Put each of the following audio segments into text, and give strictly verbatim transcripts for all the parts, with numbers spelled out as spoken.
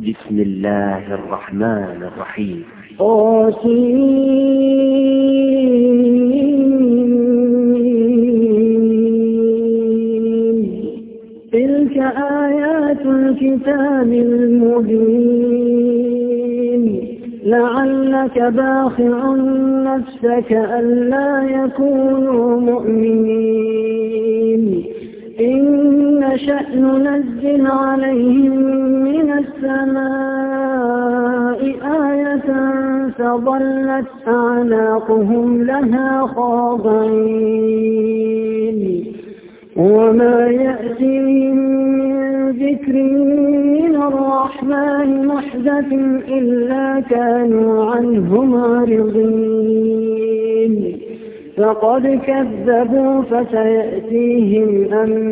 بسم الله الرحمن الرحيم. طاسين. تلك آيات الكتاب المبين. لعلك باخع نفسك ألا يكونوا مؤمنين. إن نشأ ننزل عليهم من السماء آية فظلت أعناقهم لها خاضعين. وما يأتيهم من ذكر من الرحمن محدث إلا كانوا عنه معرضين. فقد كذبوا فسيأتيهم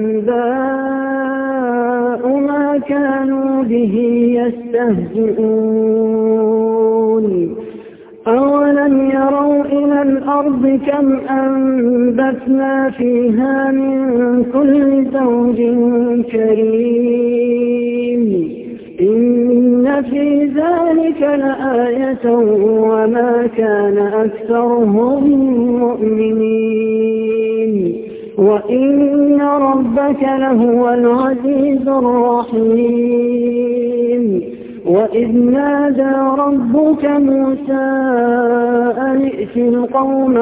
أنباء ما كانوا به يستهزئون. أولم يروا إلى الأرض كم أنبتنا فيها من كل زوج كريم. إن في ذلك لآية وما كان أكثرهم مؤمنين. وإن ربك لهو العزيز الرحيم. وإذ نادى ربك موسى أن ائت القوم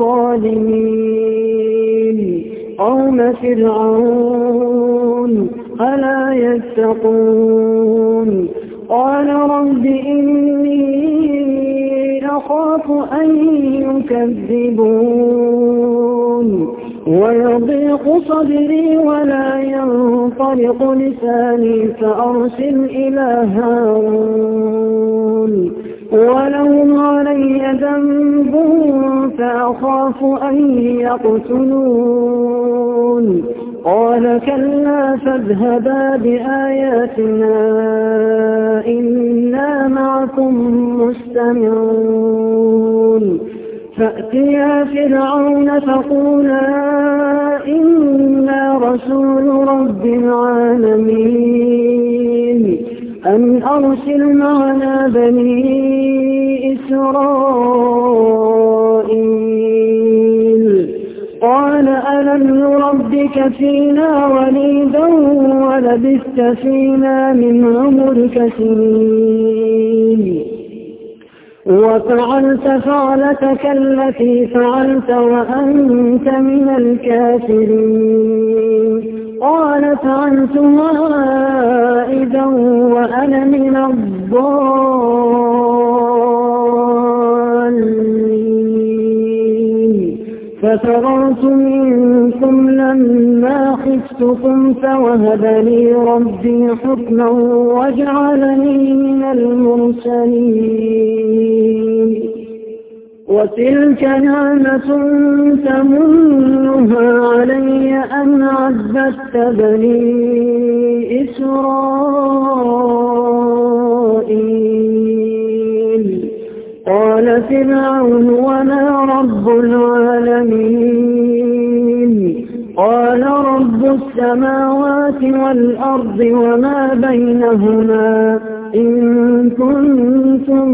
الظالمين قوم فرعون ألا يتقون. قال رب إني أخاف أن يكذبون ويضيق صدري ولا ينطلق لساني فأرسل إلى هارون ولهم علي ذنب فأخاف أن يقتلون. قال كلا فاذهبا بآياتنا إنا معكم مستمعون. فأتيا فرعون فقولا إنا رسول رب العالمين أن أرسل معنا بني إسرائيل. قال ألم نربك فينا وليدا ولبثت فينا من عمرك سنين وفعلت فعلتك التي فعلت وأنت من الكافرين. قال فعلتها إذا وأنا من الضالين. ففررت منكم لما خفتكم فوهب لي ربي حكما وجعلني من المرسلين. وتلك نعمة تمنها علي أن عبدت بني إسرائيل. قال فرعون وما رب العالمين. قال رب السماوات والأرض وما بينهما إن كنتم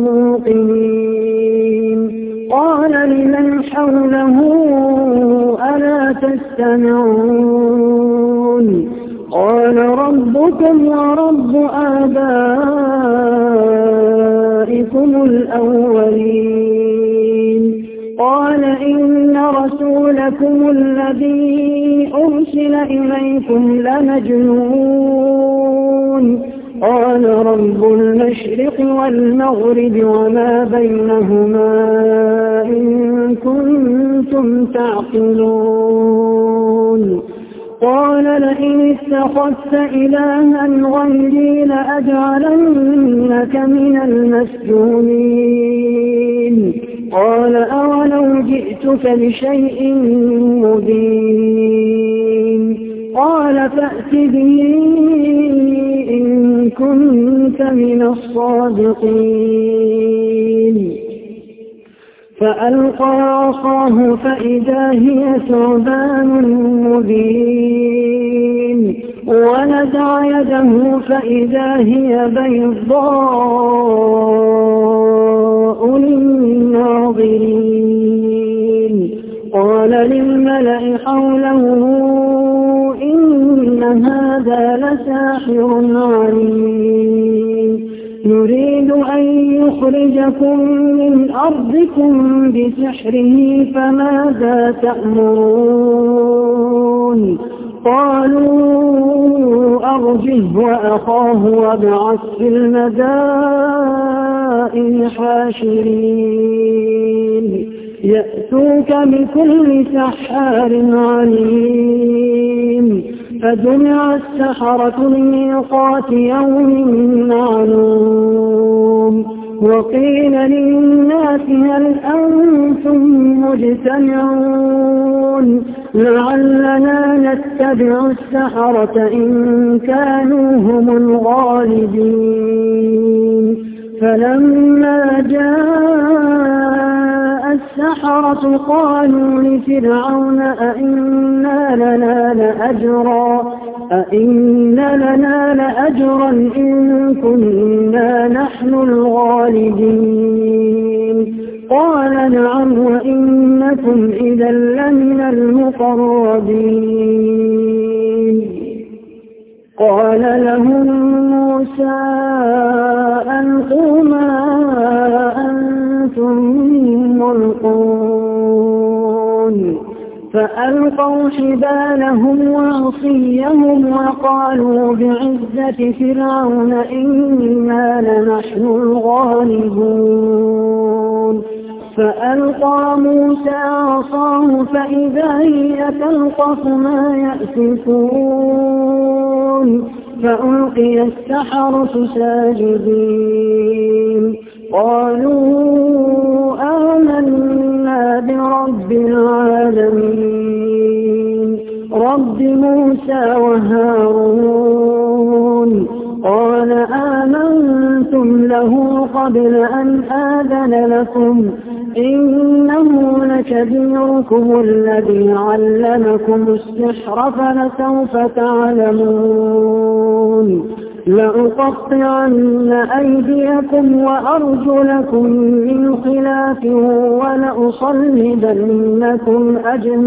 موقنين. قال لمن حوله ألا تستمعون. قال ربكم ورب آبائكم الأولين. قال إن رسولكم الذي أرسل إليكم لمجنون. قال رب المشرق والمغرب وما بينهما إن كنتم تعقلون. قال لئن اتخذت إلها غيري لأجعلنك من المسجونين. قال أولو جئتك بشيء مبين. قال فأت به إن كنت من الصادقين. فألقى عصاه فإذا هي ثعبان مبين. ونزع يده فإذا هي بيضاء للناظرين قال للملأ حوله إن هذا لساحر عليم يريد أن يخرجكم من أرضكم بسحره فماذا تأمرون قالوا أرجه وأخاه وابعث في المدائن حاشرين يأتوك بكل سحار عليم فجمع السحرة لميقات يوم معلوم وقيل للناس هل أنتم مجتمعون لعلنا نتبع السحرة إن كانوا هم الغالبين فلما جاء السحرة قالوا لفرعون أئن لنا لأجرا أئن لنا لأجرا إن كنا نحن الغالبين قال نعم وإنكم إذا لمن المقربين قال لهم موسى ألقوا ما أنتم ملقون فألقوا حبالهم وعصيهم وقالوا بعزة فرعون إنا لنحن الغالبون فألقى موسى عصاه فإذا هي تلقف ما يأفكون فألقي السحرة ساجدين قالوا آمنا برب العالمين رب موسى وهارون قال آمنتم له قبل أن آذن لكم إنه لكبيركم الذي علمكم السحر فلسوف تعلمون لأقطعن أيديكم وأرجلكم من خلاف ولأصلبنكم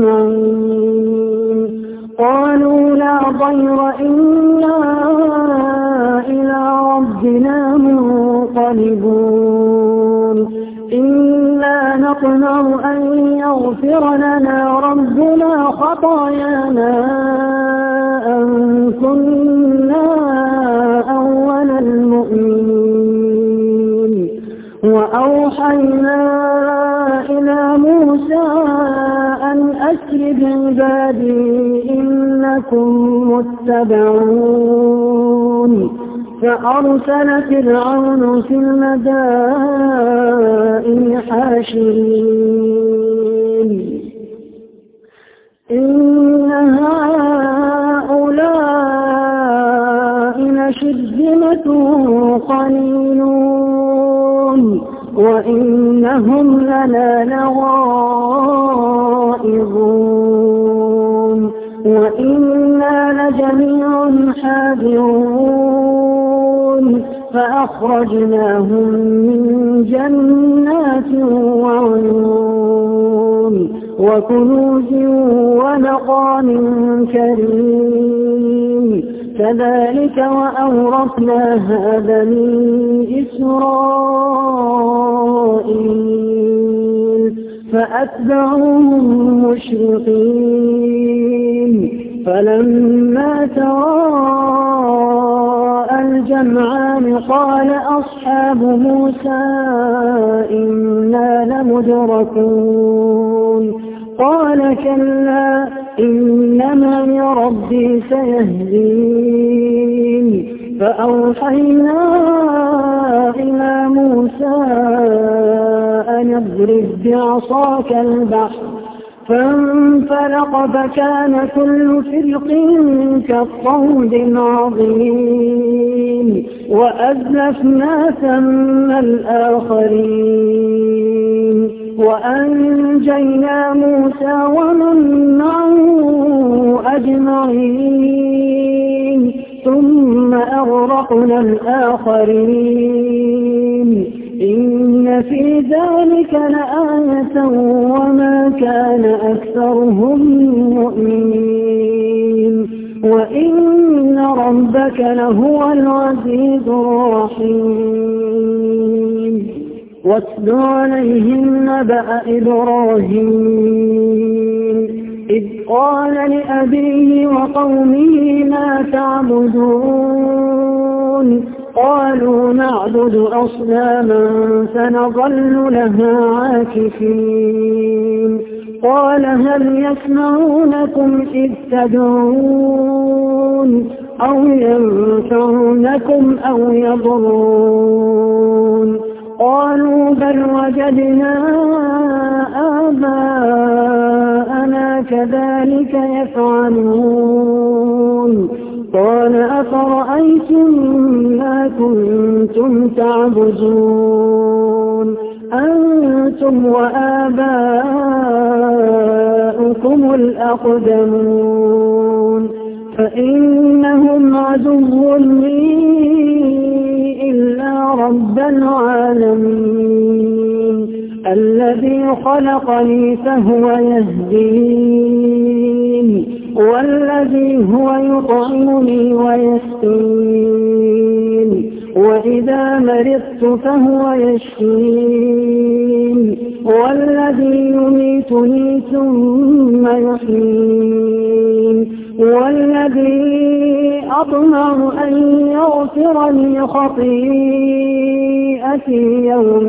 أجمعين قالوا لا ضير إنا إلى ربنا منقلبون إنا نطمع أن يغفر لنا ربنا خطايانا أن كنا أول المؤمنين وأوحينا إلى موسى أن أسر بعبادي إنكم متبعون فأرسل فرعون في المدائن حاشرين إن هؤلاء لشرذمة قليلون وإنهم لنا لغائظون وإنا لجميع حاذرون فأخرجناهم من جنات وعيون وكنوز ونقام كريم كذلك وأورثناها بني إسرائيل فأتبعوهم مشرقين فلما تراءى الجمعان قال أصحاب موسى إنا لمدركون قال كلا إن معي ربي سيهدين فأوحينا إلى موسى أن اضرب بعصاك البحر فانفلق فكان كل فرق كالطود العظيم وأزلفنا ثم الآخرين وأنجينا موسى ومن معه أجمعين ثم أغرقنا الآخرين إن في ذلك لآية وما كان أكثرهم مؤمنين وإن ربك لهو العزيز الرحيم واتل عليهم نبأ إبراهيم إذ قال لأبيه وقومه ما تعبدون قالوا نعبد أصناما فنظل لها عاكفين قال هل يسمعونكم إذ تدعون أو ينفعونكم أو يضرون قالوا بل وجدنا آباءنا كذلك يفعلون قال أفرأيتم ما كنتم تعبدون أنتم وآباؤكم الأقدمون فإنهم عدو لي إلا رب العالمين الذي خلقني فهو يهدين والذي هو يطعمني ويسقين وإذا مرضت فهو يشفين والذي يميتني ثم يحيين والذي أطمع أن يغفر لي خطيئتي يوم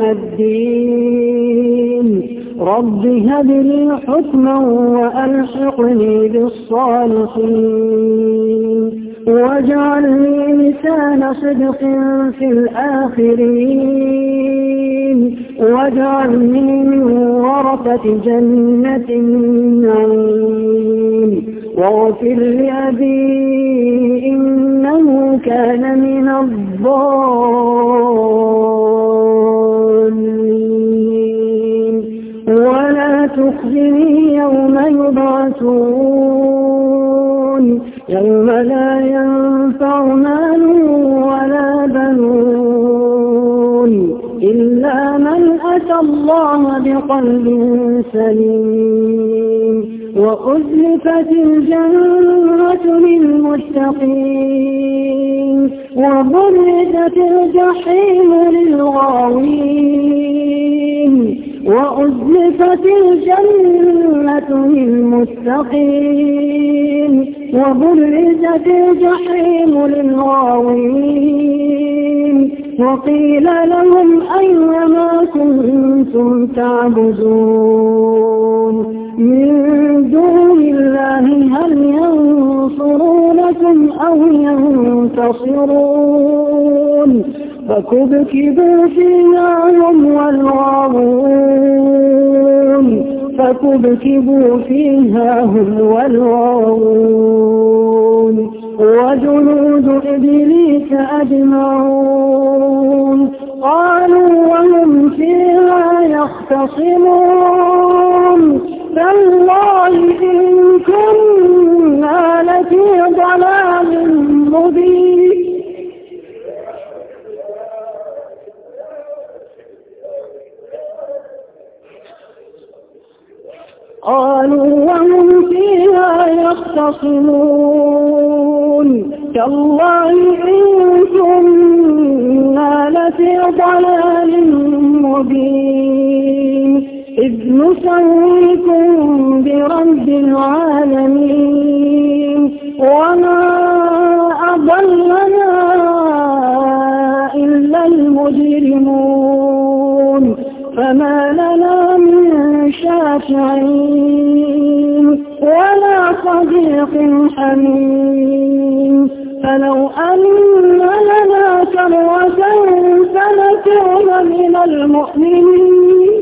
الدين رب هب لي حكما وألحقني بالصالحين واجعلني لسان صدق في الآخرين واجعلني من ورثة جنة النعيم واغفر لأبي إنه كان من الضالين ولا تخزني يوم يبعثون يوم لا ينفع مال ولا بنون إلا من أتى الله بقلب سليم وأزلفت الجنة للمتقين وبرزت الجحيم للغاوين وأزلفت الجنة للمتقين وبرزت الجحيم للغاوين وقيل لهم أين ما كنتم تعبدون من دون الله هل ينصرونكم أو ينتصرون فكبكبوا فيها هم والغاوون فكبكبوا فيها هم والغاوون وجنود إبليس أجمعون قالوا وهم فيها يختصمون تالله إن كنا لفي ضلال مبين قالوا وهم فيها يختصمون تالله إن كنا لفي ضلال مبين إذ نسويكم برب العالمين وما أضلنا إلا المجرمون فما لنا من شافعين ولا صديق حميم فلو أن لنا كرة فنكون من المؤمنين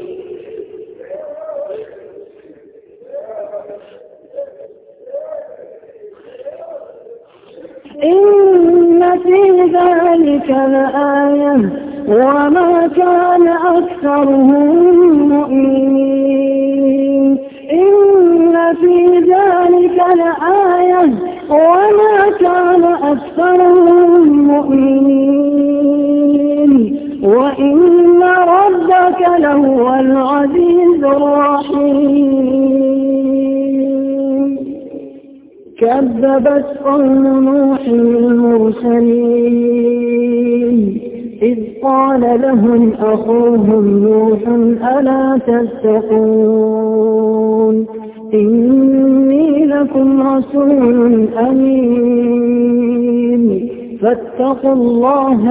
إن في ذلك لآية وما كان أكثرهم مؤمنين إن في ذلك لآية وما كان أكثرهم مؤمنين وإن ربك لهو العزيز الرحيم. كذبت قوم نوح المرسلين إذ قال لهم أخوهم نوح ألا تتقون إني لكم رسول أمين فاتقوا الله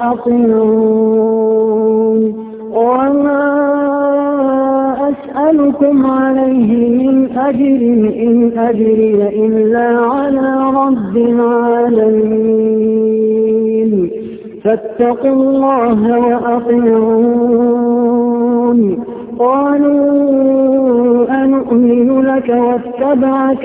وأطيعون وما أسألكم عليه من أجر إن أجري إلا على رب العالمين فاتقوا الله وأطيعون. قالوا أنؤمن لك واتبعك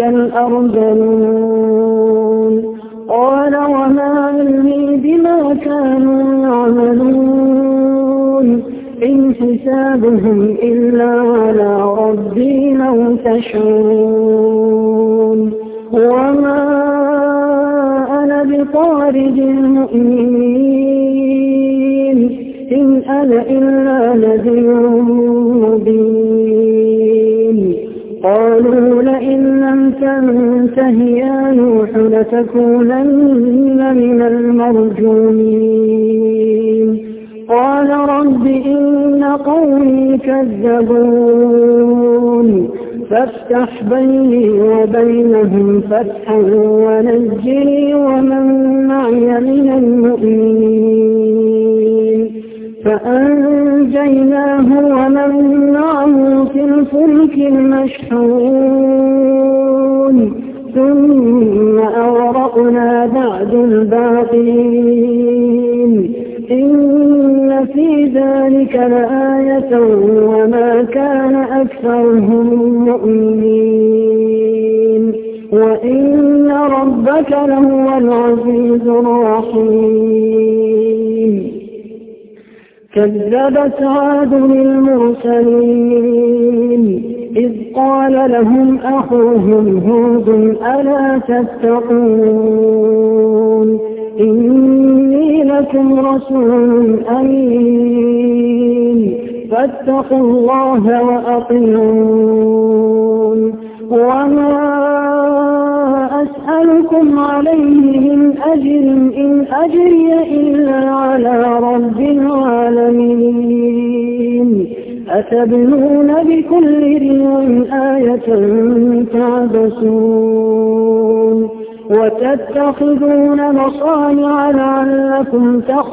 الأرذلون قال وما علمي بما كانوا يعملون إن حسابهم إلا على ربي لو تشعرون وما أنا بطارد المؤمنين إن أنا إلا نذير مبين. قالوا لئن لم تنته يا نوح لتكونن من المرجومين. قال رب إن قومي كذبون فافتح بيني وبينهم فتحا ونجني ومن معي من المؤمنين. فأنجيناه ومن معه في الفلك المشحون ثم أغرقنا بعد الباقين إن في ذلك لآية وما كان أكثرهم مؤمنين وإن ربك لهو العزيز الرحيم. كذبت عاد المرسلين إذ قال لهم أخوهم هود ألا تتقون إني لكم رسول أمين فاتقوا الله وأطيعون وما أسألكم عليه من أجر إن أجري إلا على رب العالمين. أتبنون بكل ريع آية تعبثون وتتخذون مصانع لعلكم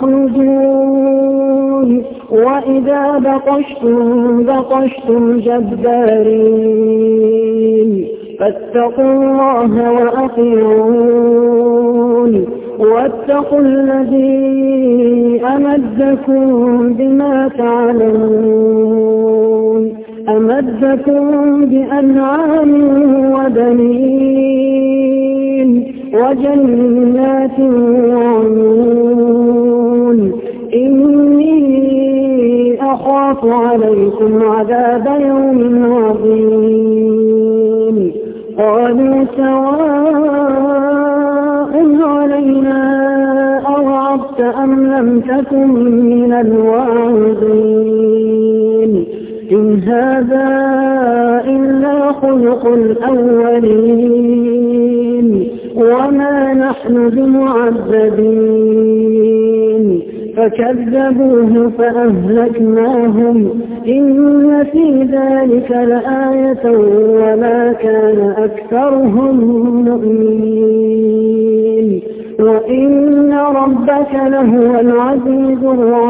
تخلدون وإذا بطشتم بطشتم جبارين فاتقوا الله وأطيعون واتقوا الذي أمدكم بما تعلمون أمدكم بأنعام وبنين وجنات وعيون إني أخاف عليكم عذاب يوم عظيم. قالوا سواء علينا أوعظت أم لم تكن من الواعظين إن هذا إلا خلق الأولين وما نحن بمعذبين. فكذبوه فأهلكناهم إن في ذلك لآية وما كان أكثرهم مؤمنين وإن ربك لهو العزيز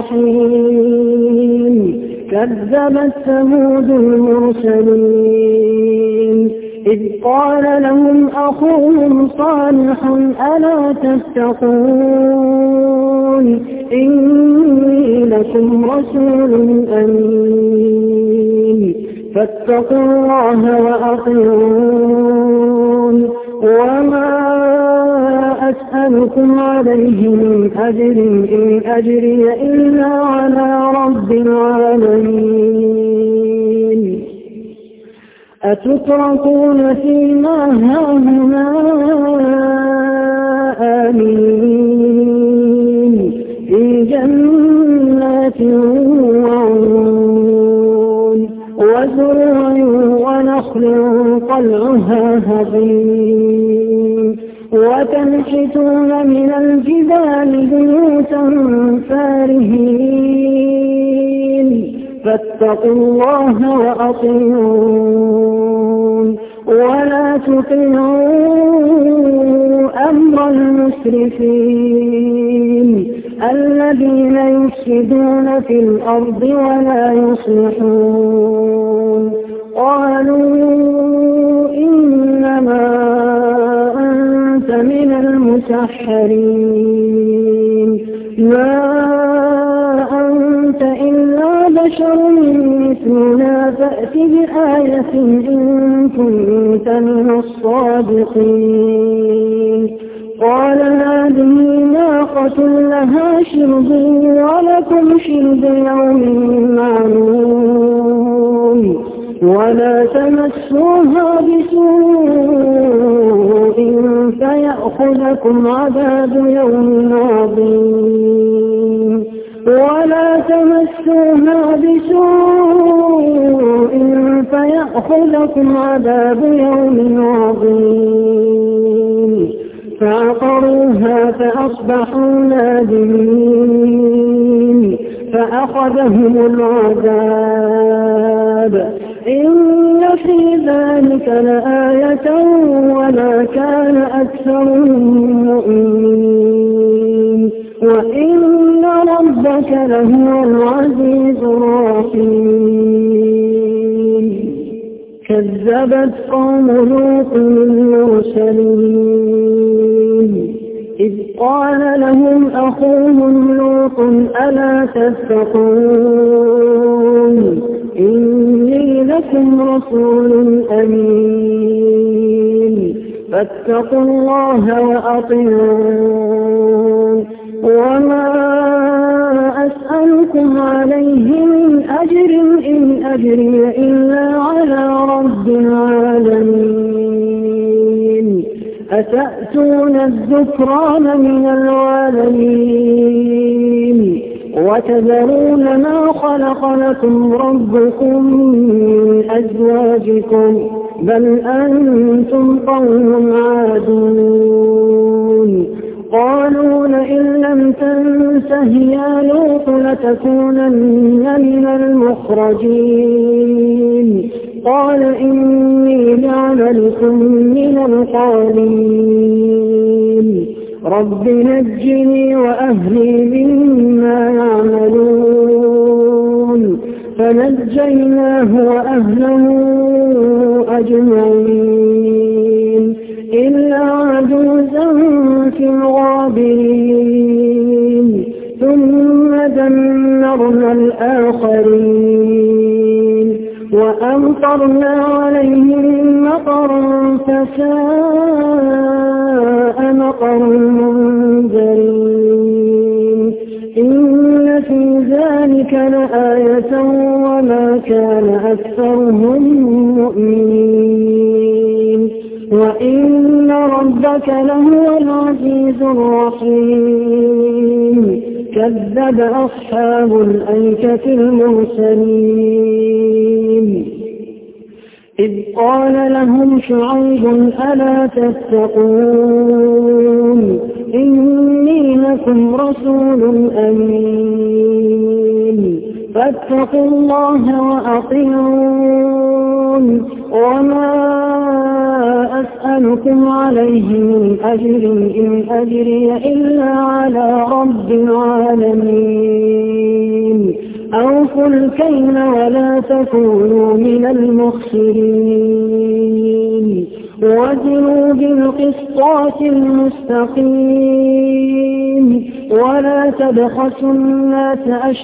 الرحيم. كذبت ثمود المرسلين إذ قال لهم أخوهم صالح ألا تتقون إني لكم رسول أمين فاتقوا الله وأطيعون وما أسألكم عليه من أجر إن أجري إلا على رب العالمين. أتتركون فيما هاهنا آمنين في جنات وعيون وزروع ونخل طلعها هضيم وتنحتون من الجبال بيوتا فارهين فاتقوا الله وأطيعون ولا تطيعوا أمر المسرفين الذين يفسدون في الأرض ولا يصلحون قالوا إنما أنت من المسحرين ما أنت إلا بشر مثلنا فأت بآية إن كنت من الصادقين قال هذه ناقة لها شرب ولكم شرب يوم معلوم ولا تمسوها بسوء فيأخذكم عذاب يوم عظيم ولا تمسوها بسوء فيأخذكم عذاب يوم عظيم فعقروها فأصبحوا نادمين فأخذهم العذاب إن في ذلك لآية وما كان أكثرهم مؤمنين وإن ربك لهو العزيز الرحيم كذبت قوم لوط المرسلين إذ قال لهم أخوهم لوط ألا تتقون إني لكم رسول أمين فاتقوا الله وأطيعون وما أسألكم عليه من أجر إن أجري إلا على رب العالمين أتأتون الذكران من العالمين وتذرون ما خلق لكم ربكم من أزواجكم بل أنتم قوم عادون قالوا لئن لم تنته يا لوط لتكونن من المخرجين قال إني لعملكم من القالين رب نجني وأهلي مما يعملون فنجيناه وأهله أجمعين إلا عجوزا في الغابرين ثم دمرنا الآخرين وأمطرنا عليهم مطرا فساء مطر المنذرين إن في ذلك لآية وما كان أكثرهم مؤمنين وإن ربك لهو العزيز الرحيم كذب أصحاب الأيكة المرسلين إذ قال لهم شعيب ألا تتقون إني لكم رسول أمين فاتقوا الله وأطيعون وما أسألكم عليه من أجر إن أجري إلا على رب العالمين أوفوا الكيل ولا تكونوا من المخسرين وزنوا بالقسطاس المستقيم ولا تبخسوا الناس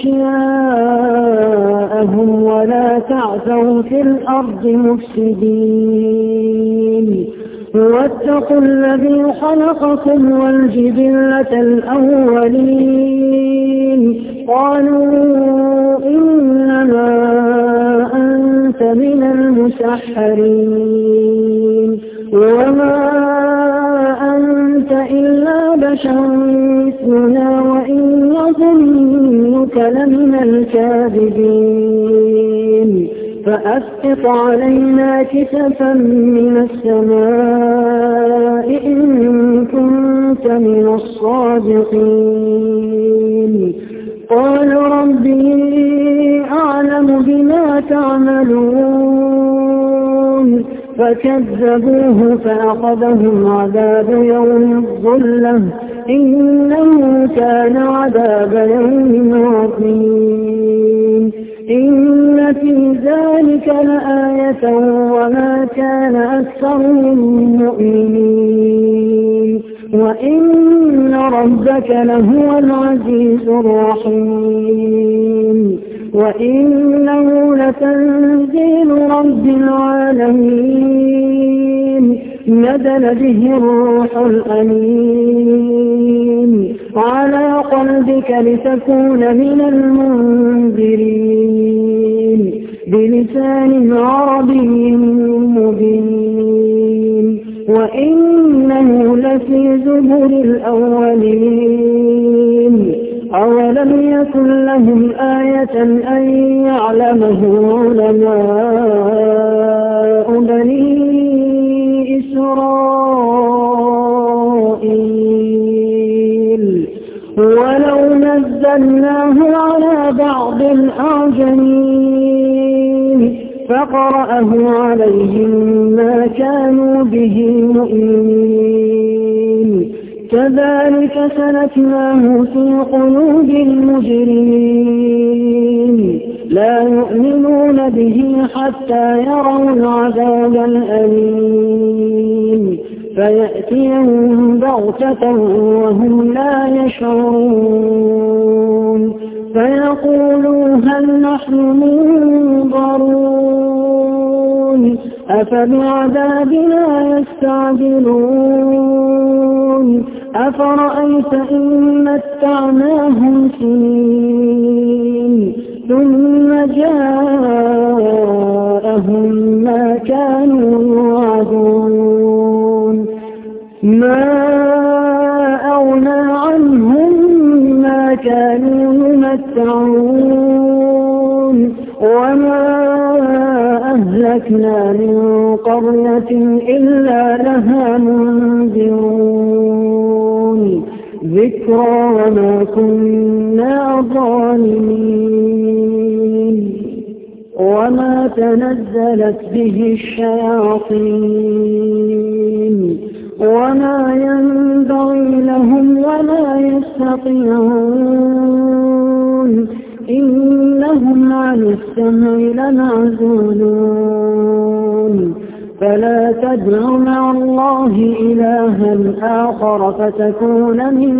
أشياءهم ولا تعثوا في الأرض مفسدين واتقوا الذي خلقكم والجبلة الأولين قالوا إنما أنت من المسحرين المسحرين وما أنت إلا بشر مثلنا وإن نظنك لمن الكاذبين فأسقط علينا كسفا من السماء إن كنت من الصادقين قال ربي أعلم بما تعملون فكذبوه فأخذهم عذاب يوم الظلة إنه كان عذاب يوم عظيم إن في ذلك لآية وما كان أكثرهم مؤمنين وإن ربك لهو العزيز الرحيم وإنه لتنزيل رب العالمين نزل به الروح الأمين على قلبك لتكون من المنذرين بلسان عربي مبين وإنه لفي زبر الأولين أولم يكن لهم آية أن يعلمه علماء بني إسرائيل ولو نزلناه على بعض الأعجمين فقرأه عليهم ما كانوا به مؤمنين كذلك سلكناه في قلوب المجرمين لا يؤمنون به حتى يروا العذاب الأليم فيأتيهم بغتة وهم لا يشعرون فيقولوا هل نحن منظرون أفبعذابنا يستعجلون أفرأيت إن متعناهم سنين ثم جاءهم ما كانوا يوعدون ما أغنى عنهم ما كانوا يمتعون وما أهلكنا من قرية إلا لها منذرون ذكرى وما كنا ظالمين وما تنزلت به الشياطين وما ينبغي لهم ولا يستطيعون إنهم عن السمع لمعزولون فلا تدع مع الله إلها آخر فتكون من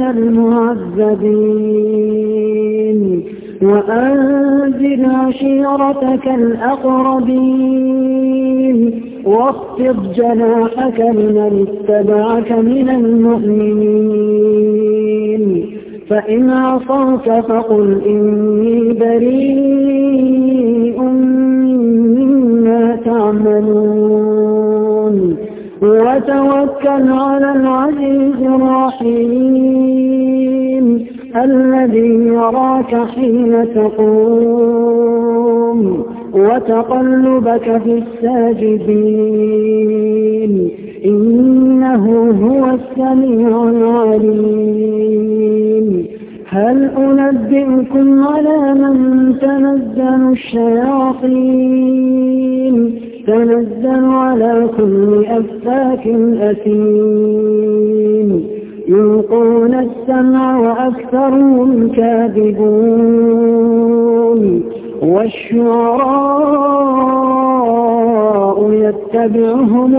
المعذبين وأنذر عشيرتك الأقربين واخفض جناحك لمن اتبعك من المؤمنين فإن عصوك فقل إني بريء مما تعملون وتوكل على العزيز الرحيم الذي يراك حين تقوم وتقلبك في الساجدين إنه هو السميع العليم هل أنبئكم على من تنزل الشياطين تنزل على كل أفاك أثيم يلقون السمع وأكثرهم كاذبون والشعراء يتبعهم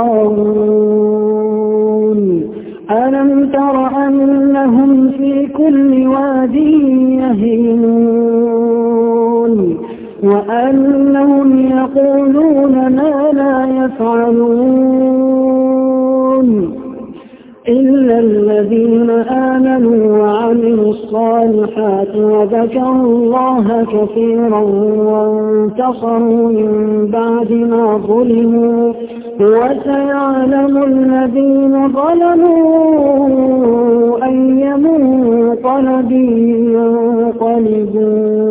الغاوون ألم تر أنهم في كل واد يهيمون وأنهم يقولون ما لا يفعلون إلا الذين آمنوا وعملوا الصالحات الصالحات وذكروا الله كثيرا وانتصروا من بعد ما ظلموا وسيعلم الذين ظلموا أي منقلب ينقلبون